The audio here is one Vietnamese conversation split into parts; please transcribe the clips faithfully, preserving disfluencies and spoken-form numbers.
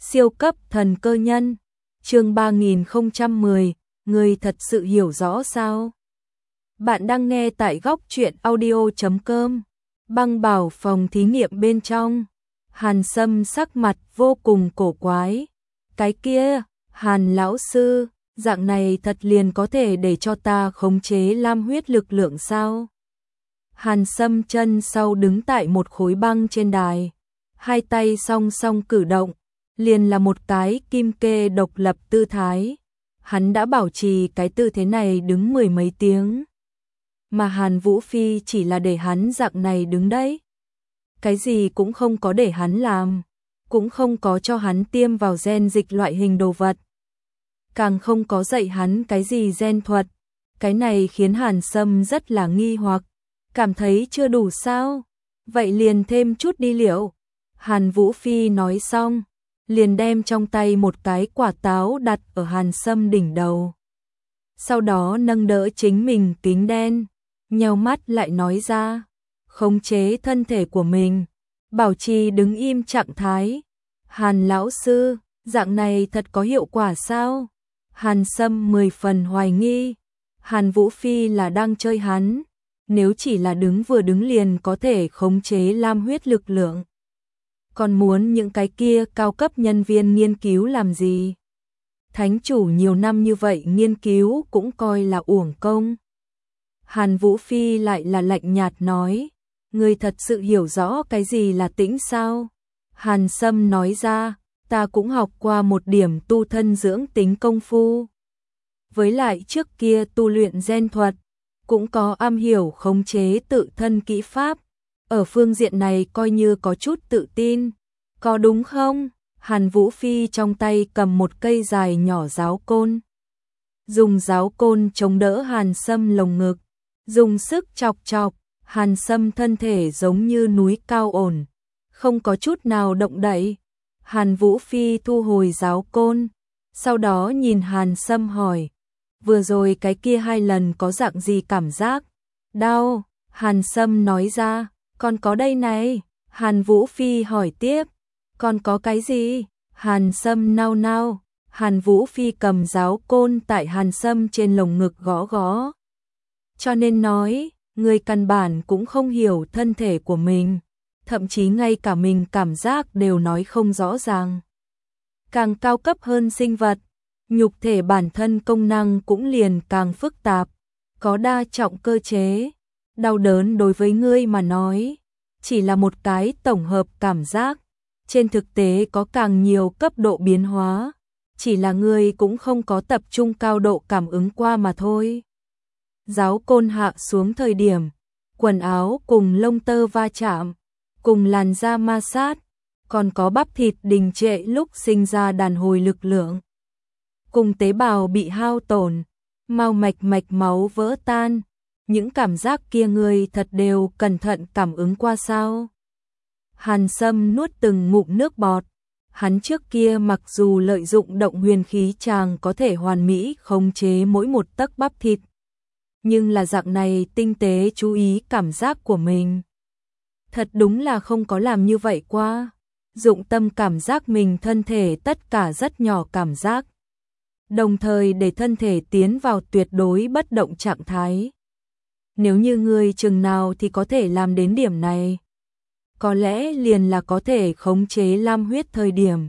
Siêu cấp thần cơ nhân, chương ba nghìn không trăm mười, người thật sự hiểu rõ sao? Bạn đang nghe tại góc truyện audio chấm com. Băng bảo phòng thí nghiệm bên trong, Hàn Sâm sắc mặt vô cùng cổ quái. Cái kia, Hàn lão sư, dạng này thật liền có thể để cho ta khống chế lam huyết lực lượng sao? Hàn Sâm chân sau đứng tại một khối băng trên đài, hai tay song song cử động, liền là một cái kim kê độc lập tư thái. Hắn đã bảo trì cái tư thế này đứng mười mấy tiếng. Mà Hàn Vũ Phi chỉ là để hắn dạng này đứng đấy. Cái gì cũng không có để hắn làm, cũng không có cho hắn tiêm vào gen dịch loại hình đồ vật. Càng không có dạy hắn cái gì gen thuật. Cái này khiến Hàn Sâm rất là nghi hoặc, cảm thấy chưa đủ sao? Vậy liền thêm chút đi liệu. Hàn Vũ Phi nói xong, liền đem trong tay một cái quả táo đặt ở Hàn Sâm đỉnh đầu. Sau đó nâng đỡ chính mình kính đen, nheo mắt lại nói ra, khống chế thân thể của mình, bảo trì đứng im trạng thái. Hàn lão sư, dạng này thật có hiệu quả sao? Hàn Sâm mười phần hoài nghi, Hàn Vũ Phi là đang chơi hắn, nếu chỉ là đứng vừa đứng liền có thể khống chế lam huyết lực lượng. Còn muốn những cái kia cao cấp nhân viên nghiên cứu làm gì? Thánh chủ nhiều năm như vậy nghiên cứu cũng coi là uổng công. Hàn Vũ Phi lại là lạnh nhạt nói, người thật sự hiểu rõ cái gì là tĩnh sao? Hàn Sâm nói ra, ta cũng học qua một điểm tu thân dưỡng tính công phu. Với lại trước kia tu luyện gen thuật, cũng có am hiểu khống chế tự thân kỹ pháp. Ở phương diện này coi như có chút tự tin, có đúng không? Hàn Vũ Phi trong tay cầm một cây dài nhỏ giáo côn. Dùng giáo côn chống đỡ Hàn Sâm lồng ngực, dùng sức chọc chọc, Hàn Sâm thân thể giống như núi cao ổn, không có chút nào động đậy. Hàn Vũ Phi thu hồi giáo côn, sau đó nhìn Hàn Sâm hỏi, vừa rồi cái kia hai lần có dạng gì cảm giác? Đau. Hàn Sâm nói ra, còn có đây này. Hàn Vũ Phi hỏi tiếp, còn có cái gì? Hàn Sâm nao nao. Hàn Vũ Phi cầm giáo côn tại Hàn Sâm trên lồng ngực gõ gõ. Cho nên nói, người căn bản cũng không hiểu thân thể của mình, thậm chí ngay cả mình cảm giác đều nói không rõ ràng. Càng cao cấp hơn sinh vật, nhục thể bản thân công năng cũng liền càng phức tạp, có đa trọng cơ chế. Đau đớn đối với ngươi mà nói, chỉ là một cái tổng hợp cảm giác, trên thực tế có càng nhiều cấp độ biến hóa, chỉ là ngươi cũng không có tập trung cao độ cảm ứng qua mà thôi. Giáo côn hạ xuống thời điểm, quần áo cùng lông tơ va chạm, cùng làn da ma sát, còn có bắp thịt đình trệ lúc sinh ra đàn hồi lực lượng, cùng tế bào bị hao tổn, mao mạch mạch máu vỡ tan. Những cảm giác kia người thật đều cẩn thận cảm ứng qua sao? Hàn Sâm nuốt từng ngụm nước bọt. Hắn trước kia mặc dù lợi dụng động huyền khí chàng có thể hoàn mỹ khống chế mỗi một tấc bắp thịt, nhưng là dạng này tinh tế chú ý cảm giác của mình, thật đúng là không có làm như vậy qua. Dụng tâm cảm giác mình thân thể tất cả rất nhỏ cảm giác, đồng thời để thân thể tiến vào tuyệt đối bất động trạng thái. Nếu như ngươi chừng nào thì có thể làm đến điểm này, có lẽ liền là có thể khống chế lam huyết thời điểm.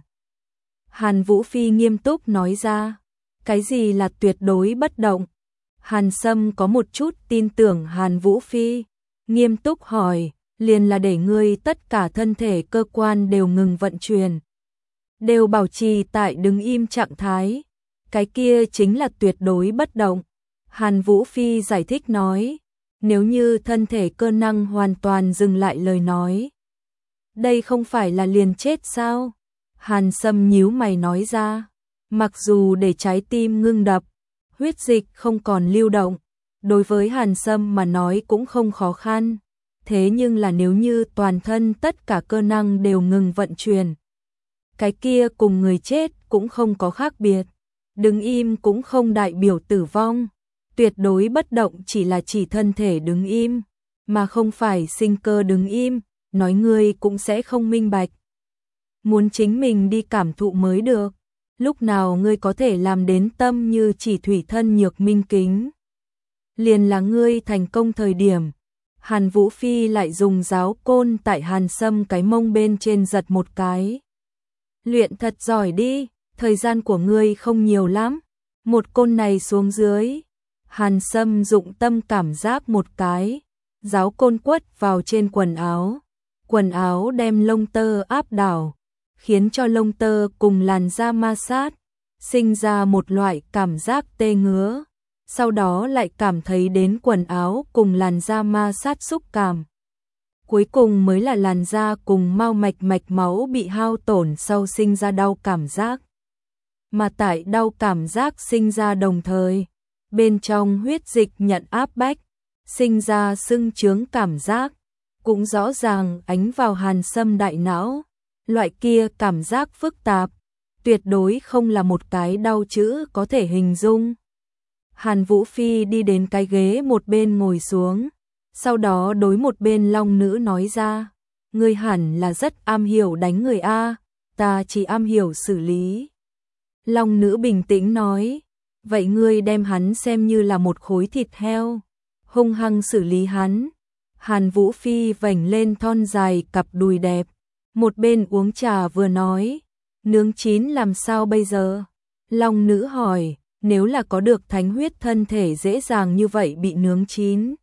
Hàn Vũ Phi nghiêm túc nói ra, cái gì là tuyệt đối bất động? Hàn Sâm có một chút tin tưởng Hàn Vũ Phi, nghiêm túc hỏi, liền là để ngươi tất cả thân thể cơ quan đều ngừng vận chuyển, đều bảo trì tại đứng im trạng thái, cái kia chính là tuyệt đối bất động. Hàn Vũ Phi giải thích nói, nếu như thân thể cơ năng hoàn toàn dừng lại lời nói, đây không phải là liền chết sao? Hàn Sâm nhíu mày nói ra, mặc dù để trái tim ngưng đập, huyết dịch không còn lưu động, đối với Hàn Sâm mà nói cũng không khó khăn, thế nhưng là nếu như toàn thân tất cả cơ năng đều ngừng vận chuyển, cái kia cùng người chết cũng không có khác biệt, đứng im cũng không đại biểu tử vong. Tuyệt đối bất động chỉ là chỉ thân thể đứng im, mà không phải sinh cơ đứng im, nói ngươi cũng sẽ không minh bạch. muốn chính mình đi cảm thụ mới được. Lúc nào ngươi có thể làm đến tâm như chỉ thủy thân nhược minh kính? Liền là ngươi thành công thời điểm. Hàn Vũ Phi lại dùng giáo côn tại Hàn Sâm cái mông bên trên giật một cái. Luyện thật giỏi đi, thời gian của ngươi không nhiều lắm. Một côn này xuống dưới. Hàn Sâm dụng tâm cảm giác một cái. Giáo côn quất vào trên quần áo. Quần áo đem lông tơ áp đảo, khiến cho lông tơ cùng làn da ma sát, sinh ra một loại cảm giác tê ngứa. Sau đó lại cảm thấy đến quần áo cùng làn da ma sát xúc cảm. Cuối cùng mới là làn da cùng mao mạch mạch máu bị hao tổn sau sinh ra đau cảm giác. Mà tại đau cảm giác sinh ra đồng thời, bên trong huyết dịch nhận áp bách, sinh ra sưng chướng cảm giác, cũng rõ ràng ánh vào Hàn Sâm đại não. Loại kia cảm giác phức tạp, tuyệt đối không là một cái đau chữ có thể hình dung. Hàn Vũ Phi đi đến cái ghế một bên ngồi xuống, sau đó đối một bên Long Nữ nói ra, ngươi hẳn là rất am hiểu đánh người a, ta chỉ am hiểu xử lý. Long Nữ bình tĩnh nói, vậy ngươi đem hắn xem như là một khối thịt heo, hung hăng xử lý hắn. Hàn Vũ Phi vểnh lên thon dài cặp đùi đẹp, một bên uống trà vừa nói, nướng chín làm sao bây giờ? Long Nữ hỏi, nếu là có được thánh huyết thân thể dễ dàng như vậy bị nướng chín.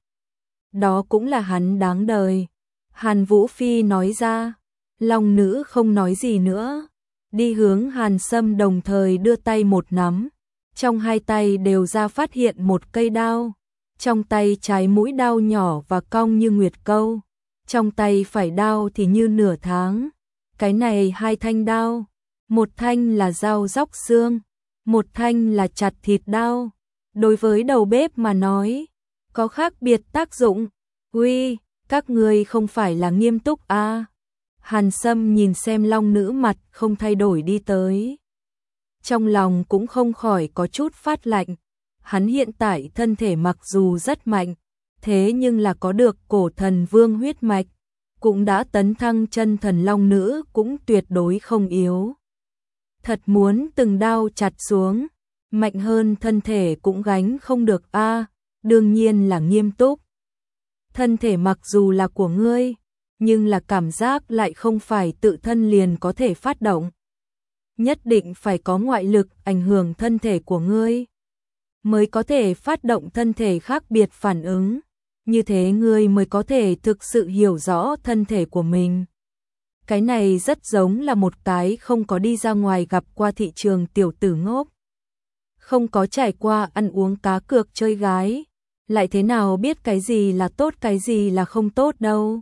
Đó cũng là hắn đáng đời. Hàn Vũ Phi nói ra. Long Nữ không nói gì nữa, đi hướng Hàn Sâm đồng thời đưa tay một nắm. Trong hai tay đều ra phát hiện một cây đao. Trong tay trái mũi đao nhỏ và cong như nguyệt câu. Trong tay phải đao thì như nửa tháng. Cái này hai thanh đao. Một thanh là dao róc xương, một thanh là chặt thịt đao. Đối với đầu bếp mà nói, có khác biệt tác dụng. Uy, các ngươi không phải là nghiêm túc à? Hàn Sâm nhìn xem Long Nữ mặt không thay đổi đi tới. Trong lòng cũng không khỏi có chút phát lạnh. Hắn hiện tại thân thể mặc dù rất mạnh, thế nhưng là có được cổ thần vương huyết mạch, cũng đã tấn thăng chân thần Long Nữ cũng tuyệt đối không yếu. Thật muốn từng đao chặt xuống, mạnh hơn thân thể cũng gánh không được a, đương nhiên là nghiêm túc. Thân thể mặc dù là của ngươi, nhưng là cảm giác lại không phải tự thân liền có thể phát động. Nhất định phải có ngoại lực ảnh hưởng thân thể của ngươi, mới có thể phát động thân thể khác biệt phản ứng. Như thế ngươi mới có thể thực sự hiểu rõ thân thể của mình. Cái này rất giống là một cái không có đi ra ngoài gặp qua thị trường tiểu tử ngốc. Không có trải qua ăn uống cá cược chơi gái, lại thế nào biết cái gì là tốt cái gì là không tốt đâu.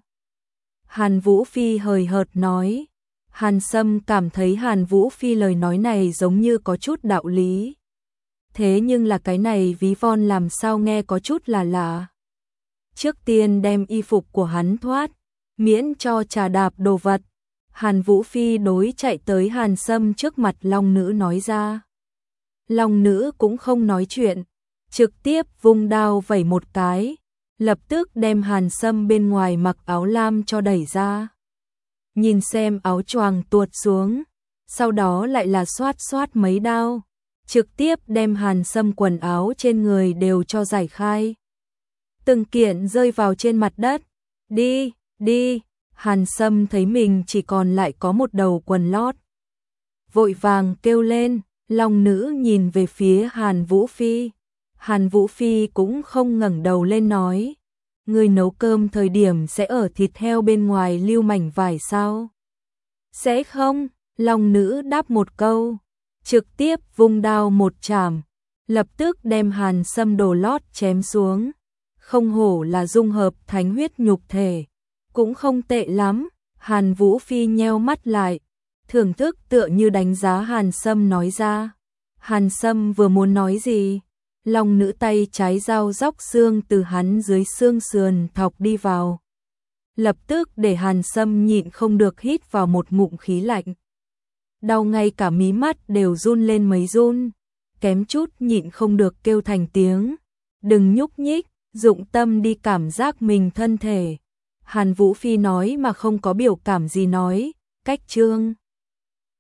Hàn Vũ Phi hời hợt nói. Hàn Sâm cảm thấy Hàn Vũ Phi lời nói này giống như có chút đạo lý. Thế nhưng là cái này ví von làm sao nghe có chút là lạ. Trước tiên đem y phục của hắn thoát, miễn cho trà đạp đồ vật. Hàn Vũ Phi đối chạy tới Hàn Sâm trước mặt Long Nữ nói ra. Long Nữ cũng không nói chuyện, trực tiếp vung đao vẩy một cái, lập tức đem Hàn Sâm bên ngoài mặc áo lam cho đẩy ra. Nhìn xem áo choàng tuột xuống, sau đó lại là xoát xoát mấy đao, trực tiếp đem Hàn Sâm quần áo trên người đều cho giải khai. Từng kiện rơi vào trên mặt đất. Đi, đi. Hàn Sâm thấy mình chỉ còn lại có một đầu quần lót, vội vàng kêu lên. Long Nữ nhìn về phía Hàn Vũ Phi. Hàn Vũ Phi cũng không ngẩng đầu lên nói, người nấu cơm thời điểm sẽ ở thịt heo bên ngoài lưu mảnh vải sao? Sẽ không. Long Nữ đáp một câu, trực tiếp vung đao một chảm, lập tức đem Hàn Sâm đồ lót chém xuống. Không hổ là dung hợp thánh huyết nhục thể, cũng không tệ lắm. Hàn Vũ Phi nheo mắt lại, thưởng thức tựa như đánh giá Hàn Sâm nói ra. Hàn Sâm vừa muốn nói gì, Long Nữ tay trái dao róc xương từ hắn dưới xương sườn thọc đi vào, lập tức để Hàn Sâm nhịn không được hít vào một ngụm khí lạnh. Đau ngay cả mí mắt đều run lên mấy run, kém chút nhịn không được kêu thành tiếng. Đừng nhúc nhích, dụng tâm đi cảm giác mình thân thể. Hàn Vũ Phi nói mà không có biểu cảm gì nói, cách chương.